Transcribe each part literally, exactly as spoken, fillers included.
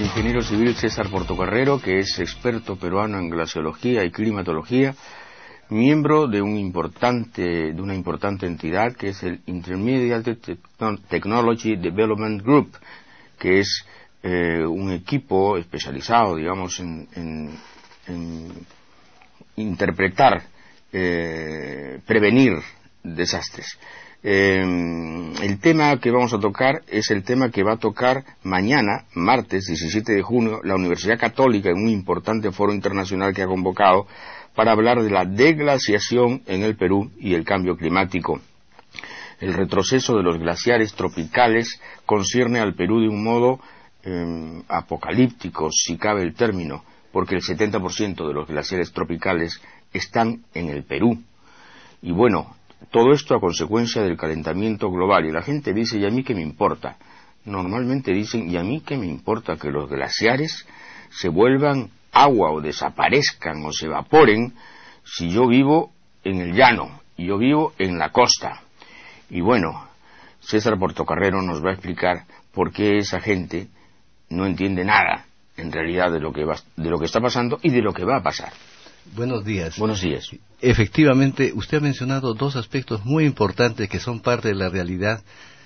ingeniero civil César Portocarrero, que es experto peruano en glaciología y climatología, miembro de, un importante, de una importante entidad que es el Intermediate Technology Development Group, que es eh, un equipo especializado, digamos, en, en, en interpretar, eh, prevenir desastres. Eh, el tema que vamos a tocar es el tema que va a tocar mañana, martes diecisiete de junio, la Universidad Católica en un importante foro internacional que ha convocado para hablar de la deglaciación en el Perú y el cambio climático. El retroceso de los glaciares tropicales concierne al Perú de un modo eh, apocalíptico, si cabe el término, porque el setenta por ciento de los glaciares tropicales están en el Perú. Y bueno, todo esto a consecuencia del calentamiento global. Y la gente dice, ¿y a mí qué me importa? Normalmente dicen, ¿y a mí qué me importa que los glaciares se vuelvan agua o desaparezcan o se evaporen si yo vivo en el llano y yo vivo en la costa? Y bueno, César Portocarrero nos va a explicar por qué esa gente no entiende nada en realidad de lo que va, de lo que está pasando y de lo que va a pasar. Buenos días. Buenos días. Efectivamente, usted ha mencionado dos aspectos muy importantes que son parte de la realidad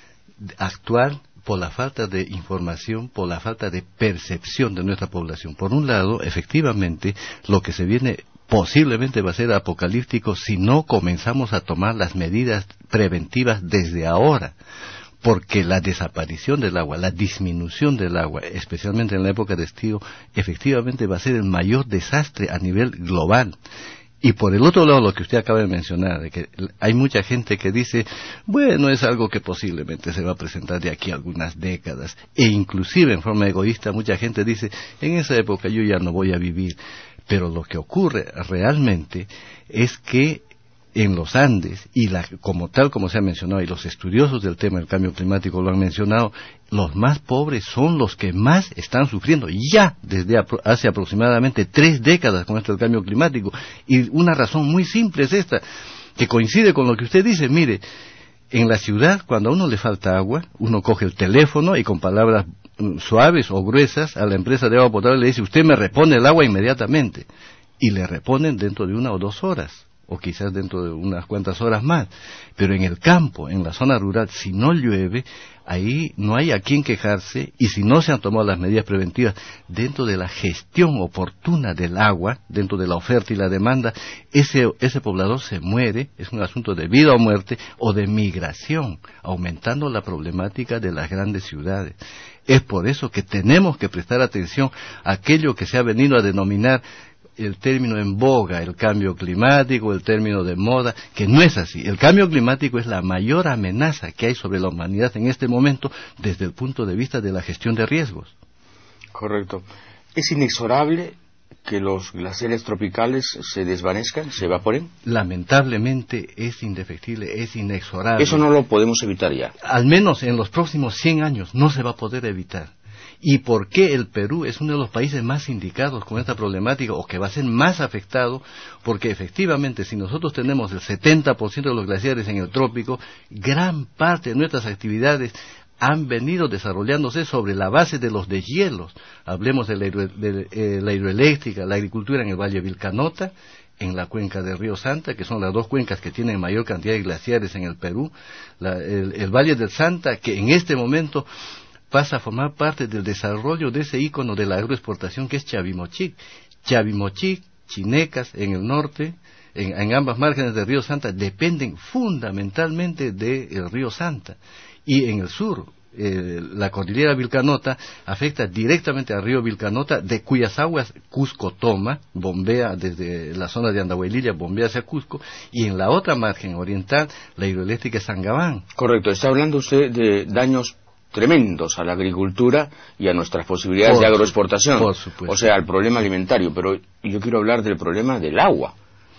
actual por la falta de información, por la falta de percepción de nuestra población. Por un lado, efectivamente, lo que se viene posiblemente va a ser apocalíptico si no comenzamos a tomar las medidas preventivas desde ahora. Porque la desaparición del agua, la disminución del agua, especialmente en la época de estío, efectivamente va a ser el mayor desastre a nivel global. Y por el otro lado, lo que usted acaba de mencionar, de que hay mucha gente que dice, bueno, es algo que posiblemente se va a presentar de aquí a algunas décadas. E inclusive, en forma egoísta, mucha gente dice, en esa época yo ya no voy a vivir. Pero lo que ocurre realmente es que en los Andes, y la, como tal como se ha mencionado, y los estudiosos del tema del cambio climático lo han mencionado, los más pobres son los que más están sufriendo ya desde apro hace aproximadamente tres décadas con esto del cambio climático. Y una razón muy simple es esta, que coincide con lo que usted dice. Mire, en la ciudad, cuando a uno le falta agua, uno coge el teléfono y con palabras suaves o gruesas a la empresa de agua potable le dice, usted me repone el agua inmediatamente, y le reponen dentro de una o dos horas. O quizás dentro de unas cuantas horas más. Pero en el campo, en la zona rural, si no llueve, ahí no hay a quién quejarse, y si no se han tomado las medidas preventivas dentro de la gestión oportuna del agua, dentro de la oferta y la demanda, ese, ese poblador se muere, es un asunto de vida o muerte, o de migración, aumentando la problemática de las grandes ciudades. Es por eso que tenemos que prestar atención a aquello que se ha venido a denominar el término en boga, el cambio climático, el término de moda, que no es así. El cambio climático es la mayor amenaza que hay sobre la humanidad en este momento desde el punto de vista de la gestión de riesgos. Correcto. ¿Es inexorable que los glaciares tropicales se desvanezcan, se evaporen? Lamentablemente es indefectible, es inexorable. Eso no lo podemos evitar ya. Al menos en los próximos cien años no se va a poder evitar. ¿Y por qué el Perú es uno de los países más indicados con esta problemática o que va a ser más afectado? Porque efectivamente si nosotros tenemos el setenta por ciento de los glaciares en el trópico, gran parte de nuestras actividades han venido desarrollándose sobre la base de los deshielos. Hablemos de la, hidro, de, eh, la hidroeléctrica, la agricultura en el Valle Vilcanota, en la cuenca del Río Santa, que son las dos cuencas que tienen mayor cantidad de glaciares en el Perú, la, el, el Valle del Santa, que en este momento pasa a formar parte del desarrollo de ese ícono de la agroexportación que es Chavimochic. Chavimochic, Chinecas en el norte, en, en ambas márgenes del río Santa, dependen fundamentalmente del río Santa. Y en el sur, eh, la cordillera Vilcanota afecta directamente al río Vilcanota, de cuyas aguas Cusco toma, bombea desde la zona de Andahuaylilla, bombea hacia Cusco, y en la otra margen oriental, la hidroeléctrica Sangabán. Correcto, está hablando usted de daños tremendos a la agricultura y a nuestras posibilidades por de agroexportación, por supuesto. O sea, al problema alimentario, pero yo quiero hablar del problema del agua,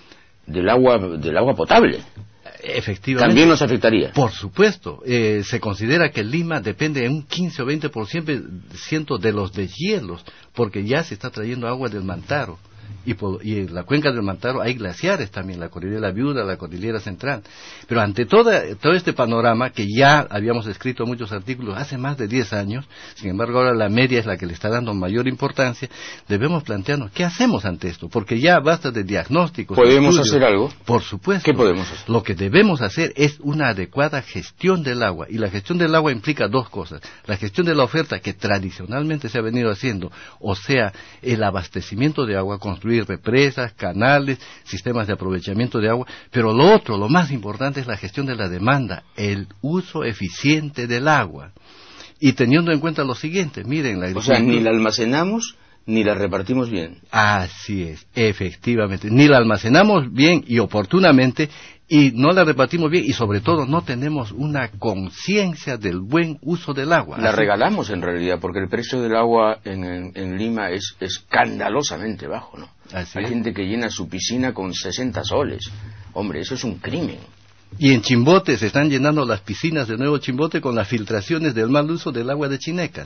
del agua, del agua potable. Efectivamente. También nos afectaría. Por supuesto. Eh, se considera que Lima depende en un quince o veinte por ciento de los deshielos, porque ya se está trayendo agua del Mantaro. y, por, y en la cuenca del Mantaro hay glaciares también, la cordillera Viuda, la cordillera Central. Pero ante toda, todo este panorama, que ya habíamos escrito muchos artículos hace más de diez años, sin embargo ahora la media es la que le está dando mayor importancia, debemos plantearnos, ¿qué hacemos ante esto? Porque ya basta de diagnósticos. ¿Podemos estudios. hacer algo? Por supuesto. ¿Qué podemos hacer? Lo que debemos hacer es una adecuada gestión del agua, y la gestión del agua implica dos cosas: la gestión de la oferta, que tradicionalmente se ha venido haciendo, o sea, el abastecimiento de agua, construir represas, canales, sistemas de aprovechamiento de agua, pero lo otro, lo más importante, es la gestión de la demanda, el uso eficiente del agua. Y teniendo en cuenta lo siguiente, miren, la O sea, ni la almacenamos ni la repartimos bien. Así es, efectivamente, ni la almacenamos bien y oportunamente, y no la repartimos bien, y sobre todo no tenemos una conciencia del buen uso del agua. La Así... regalamos en realidad, porque el precio del agua en, en, en Lima es escandalosamente bajo, ¿no? Así Hay es. gente que llena su piscina con sesenta soles. Hombre, eso es un crimen. Y en Chimbote se están llenando las piscinas de Nuevo Chimbote con las filtraciones del mal uso del agua de Chinecas.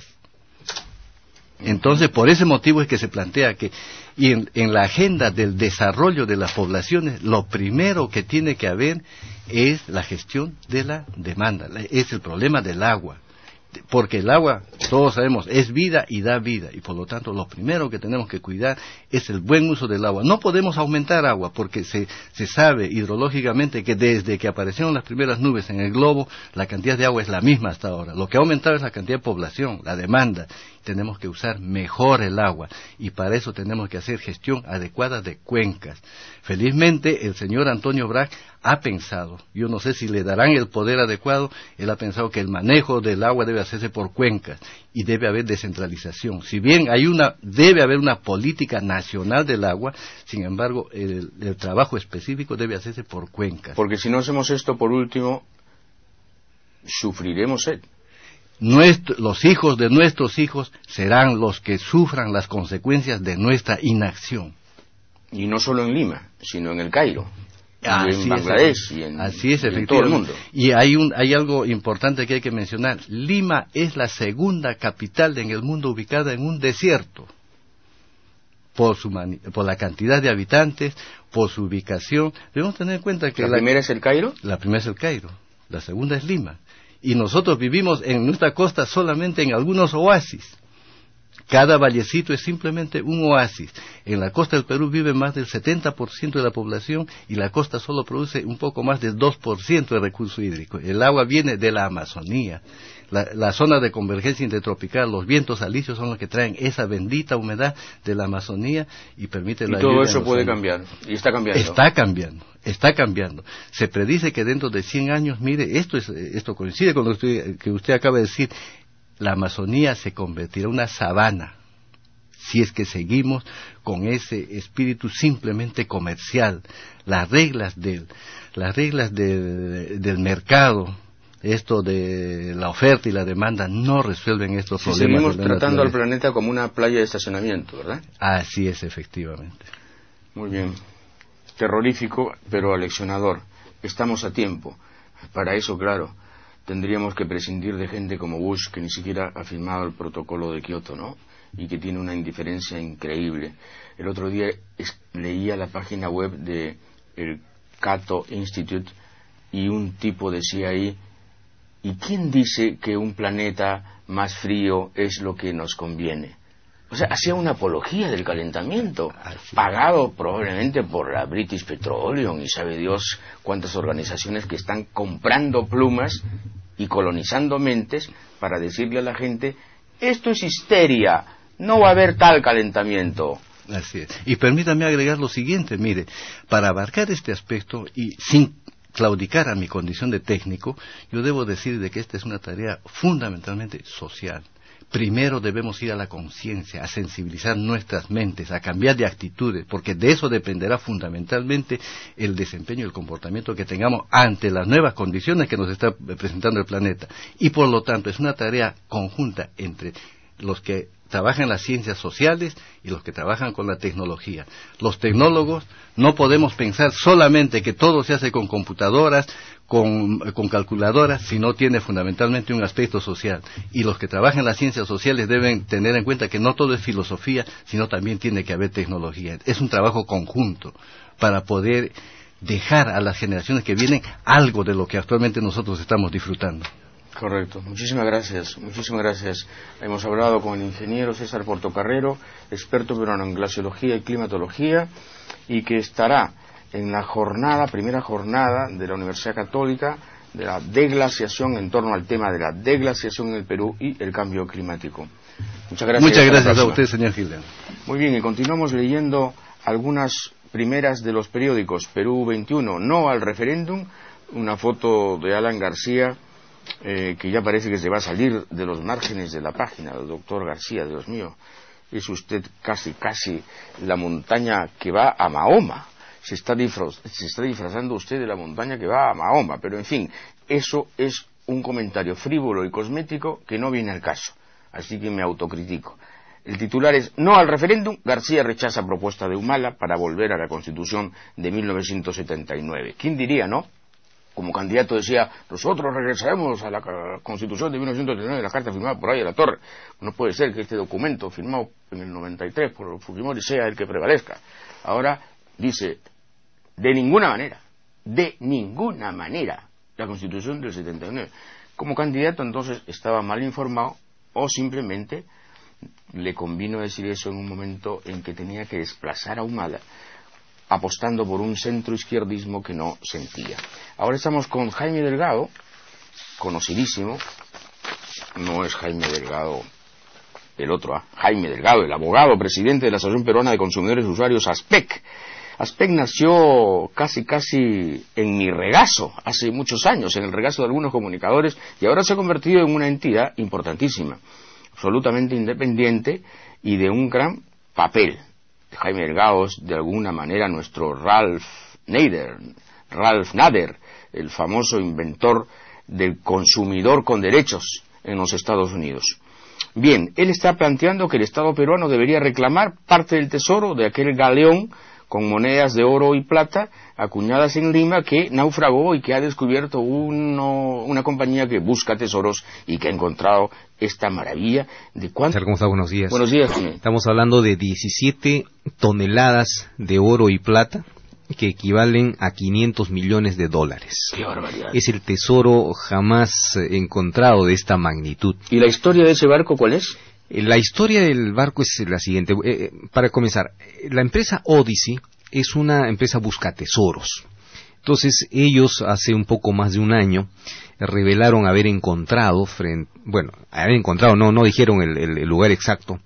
Entonces, por ese motivo es que se plantea que, y en, en la agenda del desarrollo de las poblaciones, lo primero que tiene que haber es la gestión de la demanda, es el problema del agua. Porque el agua, todos sabemos, es vida y da vida, y por lo tanto lo primero que tenemos que cuidar es el buen uso del agua. No podemos aumentar agua, porque se, se sabe hidrológicamente que desde que aparecieron las primeras nubes en el globo, la cantidad de agua es la misma hasta ahora. Lo que ha aumentado es la cantidad de población, la demanda. Tenemos que usar mejor el agua, y para eso tenemos que hacer gestión adecuada de cuencas. Felizmente el señor Antonio Brach ha pensado, yo no sé si le darán el poder adecuado, él ha pensado que el manejo del agua debe hacerse por cuencas y debe haber descentralización. Si bien hay una, debe haber una política nacional del agua, sin embargo el, el trabajo específico debe hacerse por cuencas. Porque si no hacemos esto, por último, sufriremos sed. Nuestro, los hijos de nuestros hijos serán los que sufran las consecuencias de nuestra inacción. Y no solo en Lima, sino en el Cairo, y en Bangladesh, y en, así es, y en todo el mundo. Y hay, un, hay algo importante que hay que mencionar. Lima es la segunda capital en el mundo ubicada en un desierto, por, su mani, por la cantidad de habitantes, por su ubicación. Debemos tener en cuenta que... ¿La, la primera es el Cairo? La primera es el Cairo, la segunda es Lima. Y nosotros vivimos en nuestra costa solamente en algunos oasis. Cada vallecito es simplemente un oasis. En la costa del Perú vive más del setenta por ciento de la población, y la costa solo produce un poco más del dos por ciento de recurso hídrico. El agua viene de la Amazonía. La, la zona de convergencia intertropical, los vientos alisios son los que traen esa bendita humedad de la Amazonía y permite la lluvia. Y todo lluvia eso puede años. cambiar, y está cambiando. Está cambiando, está cambiando. Se predice que dentro de cien años, mire, esto es, esto coincide con lo que usted, que usted acaba de decir, la Amazonía se convertirá en una sabana, si es que seguimos con ese espíritu simplemente comercial. Las reglas del, las reglas del, del mercado, esto de la oferta y la demanda, no resuelven estos si problemas. Seguimos tratando al planeta como una playa de estacionamiento, ¿verdad? Así es, efectivamente. Muy bien. Terrorífico, pero aleccionador. Estamos a tiempo. Para eso, claro, tendríamos que prescindir de gente como Bush, que ni siquiera ha firmado el protocolo de Kioto, ¿no? Y que tiene una indiferencia increíble. El otro día es, leía la página web de el Cato Institute, y un tipo decía ahí: ¿y quién dice que un planeta más frío es lo que nos conviene? O sea, hacía una apología del calentamiento, pagado probablemente por la British Petroleum y sabe Dios cuántas organizaciones que están comprando plumas y colonizando mentes para decirle a la gente: esto es histeria, no va a haber tal calentamiento. Así es. Y permítame agregar lo siguiente, mire, para abarcar este aspecto y sin claudicar a mi condición de técnico, yo debo decir de que esta es una tarea fundamentalmente social. Primero debemos ir a la conciencia, a sensibilizar nuestras mentes, a cambiar de actitudes, porque de eso dependerá fundamentalmente el desempeño y el comportamiento que tengamos ante las nuevas condiciones que nos está presentando el planeta. Y por lo tanto es una tarea conjunta entre los que trabajan en las ciencias sociales y los que trabajan con la tecnología. Los tecnólogos no podemos pensar solamente que todo se hace con computadoras, con, con calculadoras, sino tiene fundamentalmente un aspecto social. Y los que trabajan en las ciencias sociales deben tener en cuenta que no todo es filosofía, sino también tiene que haber tecnología. Es un trabajo conjunto para poder dejar a las generaciones que vienen algo de lo que actualmente nosotros estamos disfrutando. Correcto. Muchísimas gracias. Muchísimas gracias. Hemos hablado con el ingeniero César Portocarrero, experto peruano en glaciología y climatología, y que estará en la jornada, primera jornada de la Universidad Católica de la deglaciación, en torno al tema de la deglaciación en el Perú y el cambio climático. Muchas gracias. Muchas gracias a usted, señor Gilden. Muy bien, y continuamos leyendo algunas primeras de los periódicos. Perú veintiuno, no al referéndum, una foto de Alan García, eh, que ya parece que se va a salir de los márgenes de la página. El doctor García, Dios mío, es usted casi, casi la montaña que va a Mahoma. Se está, disfraz, se está disfrazando usted de la montaña que va a Mahoma, pero en fin, eso es un comentario frívolo y cosmético que no viene al caso, así que me autocritico. El titular es: no al referéndum, García rechaza propuesta de Humala para volver a la Constitución de mil novecientos setenta y nueve. ¿Quién diría, no? Como candidato decía, nosotros regresaremos a la Constitución de mil novecientos setenta y nueve, la carta firmada por Aya La Torre. No puede ser que este documento firmado en el noventa y tres por Fujimori sea el que prevalezca. Ahora dice: de ninguna manera, de ninguna manera, la Constitución del setenta y nueve. Como candidato entonces estaba mal informado, o simplemente le convino decir eso en un momento en que tenía que desplazar a Humala, apostando por un centroizquierdismo que no sentía. Ahora estamos con Jaime Delgado, conocidísimo, no es Jaime Delgado el otro, ¿eh? Jaime Delgado, el abogado, presidente de la Asociación Peruana de Consumidores y Usuarios, ASPEC. ASPEC nació casi casi en mi regazo, hace muchos años, en el regazo de algunos comunicadores, y ahora se ha convertido en una entidad importantísima, absolutamente independiente y de un gran papel. Jaime Delgado es de alguna manera nuestro Ralph Nader, Ralph Nader, el famoso inventor del consumidor con derechos en los Estados Unidos. Bien, él está planteando que el Estado peruano debería reclamar parte del tesoro de aquel galeón con monedas de oro y plata acuñadas en Lima, que naufragó y que ha descubierto uno, una compañía que busca tesoros y que ha encontrado esta maravilla de cuánto. ¿Cómo está? Buenos días. Buenos días, Jaime. Estamos hablando de diecisiete toneladas de oro y plata que equivalen a quinientos millones de dólares. ¡Qué barbaridad! Es el tesoro jamás encontrado de esta magnitud. ¿Y la historia de ese barco cuál es? La historia del barco es la siguiente. Eh, para comenzar, la empresa Odyssey es una empresa buscatesoros. Entonces, ellos hace un poco más de un año revelaron haber encontrado, frente, bueno, haber encontrado, no, no dijeron el, el, el lugar exacto,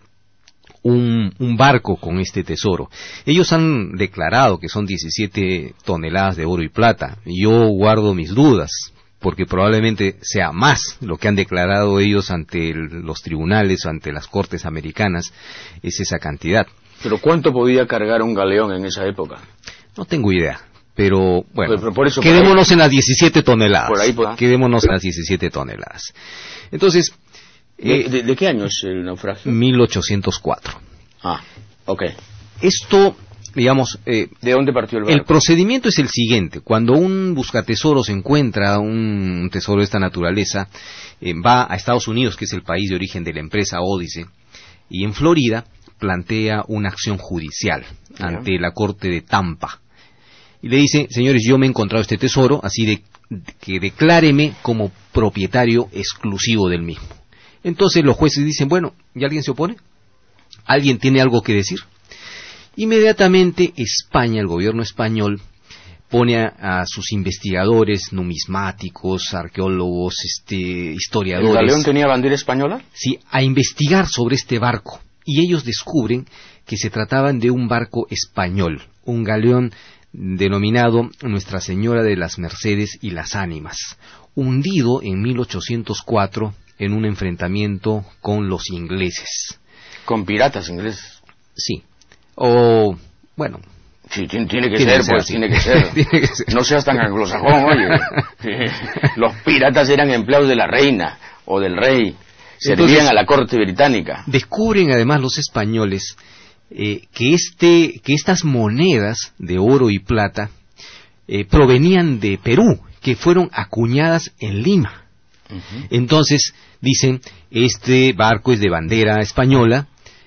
un, un barco con este tesoro. Ellos han declarado que son diecisiete toneladas de oro y plata. Yo guardo mis dudas, porque probablemente sea más lo que han declarado ellos ante el, los tribunales, ante las cortes americanas, es esa cantidad. ¿Pero cuánto podía cargar un galeón en esa época? No tengo idea, pero bueno, pero por eso, quedémonos por ahí, en las diecisiete toneladas. Por ahí, por... Quedémonos en las diecisiete toneladas. Entonces, ¿De, eh, de, ¿de qué año es el naufragio? mil ochocientos cuatro. Ah, ok. Esto, digamos, eh, ¿de dónde partió el barco? El procedimiento es el siguiente: cuando un buscatesoros encuentra un tesoro de esta naturaleza, eh, va a Estados Unidos, que es el país de origen de la empresa Odyssey, y en Florida plantea una acción judicial yeah. ante la corte de Tampa, y le dice: señores, yo me he encontrado este tesoro, así de que decláreme como propietario exclusivo del mismo. Entonces los jueces dicen: bueno, ¿y alguien se opone? ¿Alguien tiene algo que decir? Inmediatamente España, el gobierno español, pone a, a sus investigadores, numismáticos, arqueólogos, este, historiadores. ¿El galeón tenía bandera española? Sí, a investigar sobre este barco. Y ellos descubren que se trataban de un barco español, un galeón denominado Nuestra Señora de las Mercedes y las Ánimas, hundido en mil ochocientos cuatro en un enfrentamiento con los ingleses. ¿Con piratas ingleses? Sí. O, bueno... Sí, tiene, tiene, que, tiene ser, que ser, pues, tiene que ser, tiene que ser. No seas tan anglosajón, oye. Los piratas eran empleados de la reina o del rey. Servían Entonces, a la corte británica. Descubren además los españoles eh, que este que estas monedas de oro y plata eh, provenían de Perú, que fueron acuñadas en Lima. Uh-huh. Entonces, dicen, este barco es de bandera española,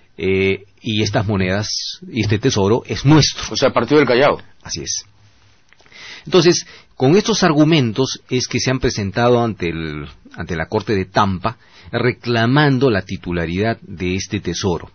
eh, y estas monedas, y este tesoro es nuestro. O sea, partió del Callao. Así es. Entonces, con estos argumentos es que se han presentado ante el, ante la Corte de Tampa, reclamando la titularidad de este tesoro.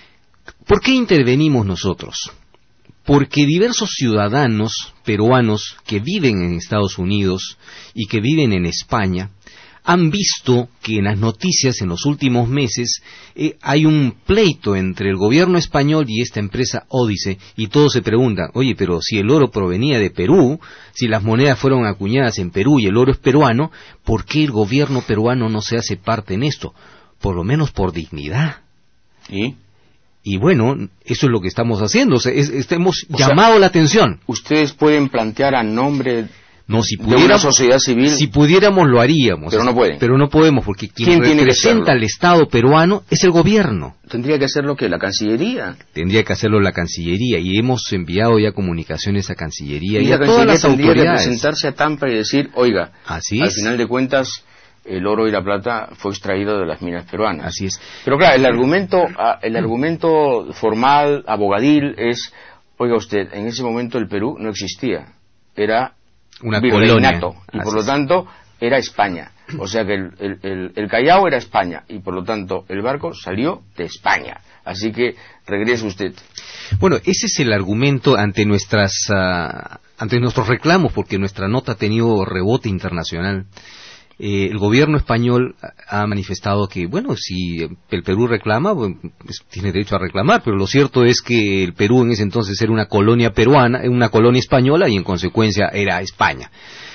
¿Por qué intervenimos nosotros? Porque diversos ciudadanos peruanos que viven en Estados Unidos y que viven en España han visto que en las noticias en los últimos meses eh, hay un pleito entre el gobierno español y esta empresa Ódice, y todos se preguntan, oye, pero si el oro provenía de Perú, si las monedas fueron acuñadas en Perú y el oro es peruano, ¿por qué el gobierno peruano no se hace parte en esto? Por lo menos por dignidad. ¿Y? Y bueno, eso es lo que estamos haciendo, o sea, es, es, hemos o llamado sea, la atención. Ustedes pueden plantear a nombre No, si de una sociedad civil, si pudiéramos lo haríamos. pero no pueden. Pero no podemos porque quien representa al Estado peruano es el gobierno. Tendría que hacerlo que la Cancillería. Tendría que hacerlo la Cancillería, y hemos enviado ya comunicaciones a Cancillería y, y a la todas Cancillería las tendría autoridades. que presentarse a Tampa y decir, oiga, Así al es. final de cuentas el oro y la plata fue extraído de las minas peruanas. Así es. Pero claro, el argumento, el argumento formal, abogadil, es, oiga usted, en ese momento el Perú no existía, era una virreinato, colonia. y Así por lo es. tanto era España. O sea que el, el, el, el Callao era España, y por lo tanto el barco salió de España. Así que regrese usted. Bueno, ese es el argumento ante nuestras uh, ante nuestros reclamos, porque nuestra nota ha tenido rebote internacional. Eh, el gobierno español ha manifestado que, bueno, si el Perú reclama, pues, tiene derecho a reclamar, pero lo cierto es que el Perú en ese entonces era una colonia peruana, una colonia española, y en consecuencia era España.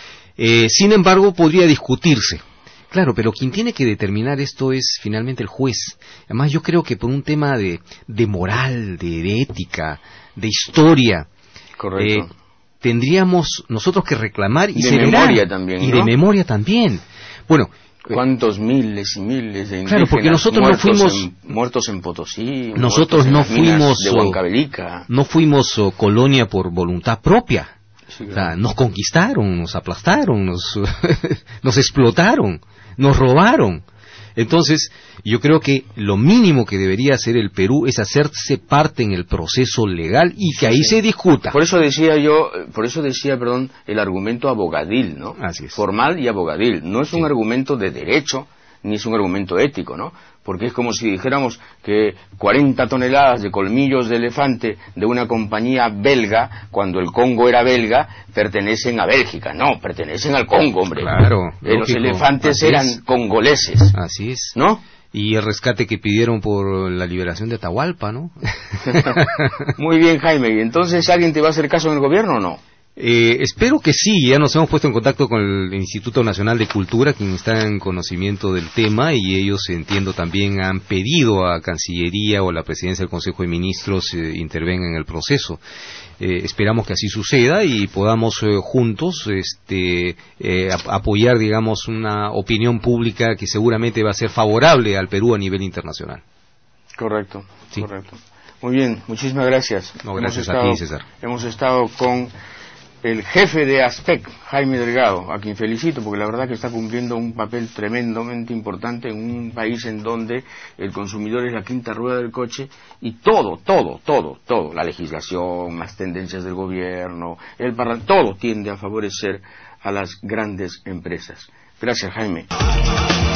Eh, sin embargo, podría discutirse. Claro, pero quien tiene que determinar esto es finalmente el juez. Además, yo creo que por un tema de, de moral, de, de ética, de historia, Correcto. Eh, tendríamos nosotros que reclamar y de se memoria verá, también, y ¿no? de memoria también. Bueno, ¿cuántos miles y miles de indígenas claro, porque nosotros no muertos, fuimos, en, muertos en Potosí, nosotros muertos en no las minas fuimos de Huancavelica? No fuimos oh, colonia por voluntad propia. Sí, claro. O sea, nos conquistaron, nos aplastaron, nos, nos explotaron, nos robaron. Entonces, yo creo que lo mínimo que debería hacer el Perú es hacerse parte en el proceso legal y que Sí, ahí sí. se discuta. Por eso decía yo, por eso decía, perdón, el argumento abogadil, ¿no? Así es. Formal y abogadil. No es Sí. un argumento de derecho, ni es un argumento ético, ¿no? Porque es como si dijéramos que cuarenta toneladas de colmillos de elefante de una compañía belga, cuando el Congo era belga, pertenecen a Bélgica. No, pertenecen al Congo, hombre. Claro, Eh, los lógico. elefantes Así eran es. congoleses, Así es. ¿no? Y el rescate que pidieron por la liberación de Atahualpa, ¿no? Muy bien, Jaime. ¿Y entonces alguien te va a hacer caso en el gobierno o no? Eh, espero que sí, ya nos hemos puesto en contacto con el Instituto Nacional de Cultura, quien está en conocimiento del tema, y ellos, entiendo, también han pedido a Cancillería o a la Presidencia del Consejo de Ministros eh, intervengan en el proceso. Eh, esperamos que así suceda y podamos eh, juntos este, eh, ap- apoyar, digamos, una opinión pública que seguramente va a ser favorable al Perú a nivel internacional. Correcto, Sí. correcto. Muy bien, muchísimas gracias. No, gracias Hemos a ti, estado- César. Hemos estado con el jefe de ASPEC, Jaime Delgado, a quien felicito porque la verdad que está cumpliendo un papel tremendamente importante en un país en donde el consumidor es la quinta rueda del coche y todo, todo, todo, todo, la legislación, las tendencias del gobierno, el parla- todo tiende a favorecer a las grandes empresas. Gracias, Jaime.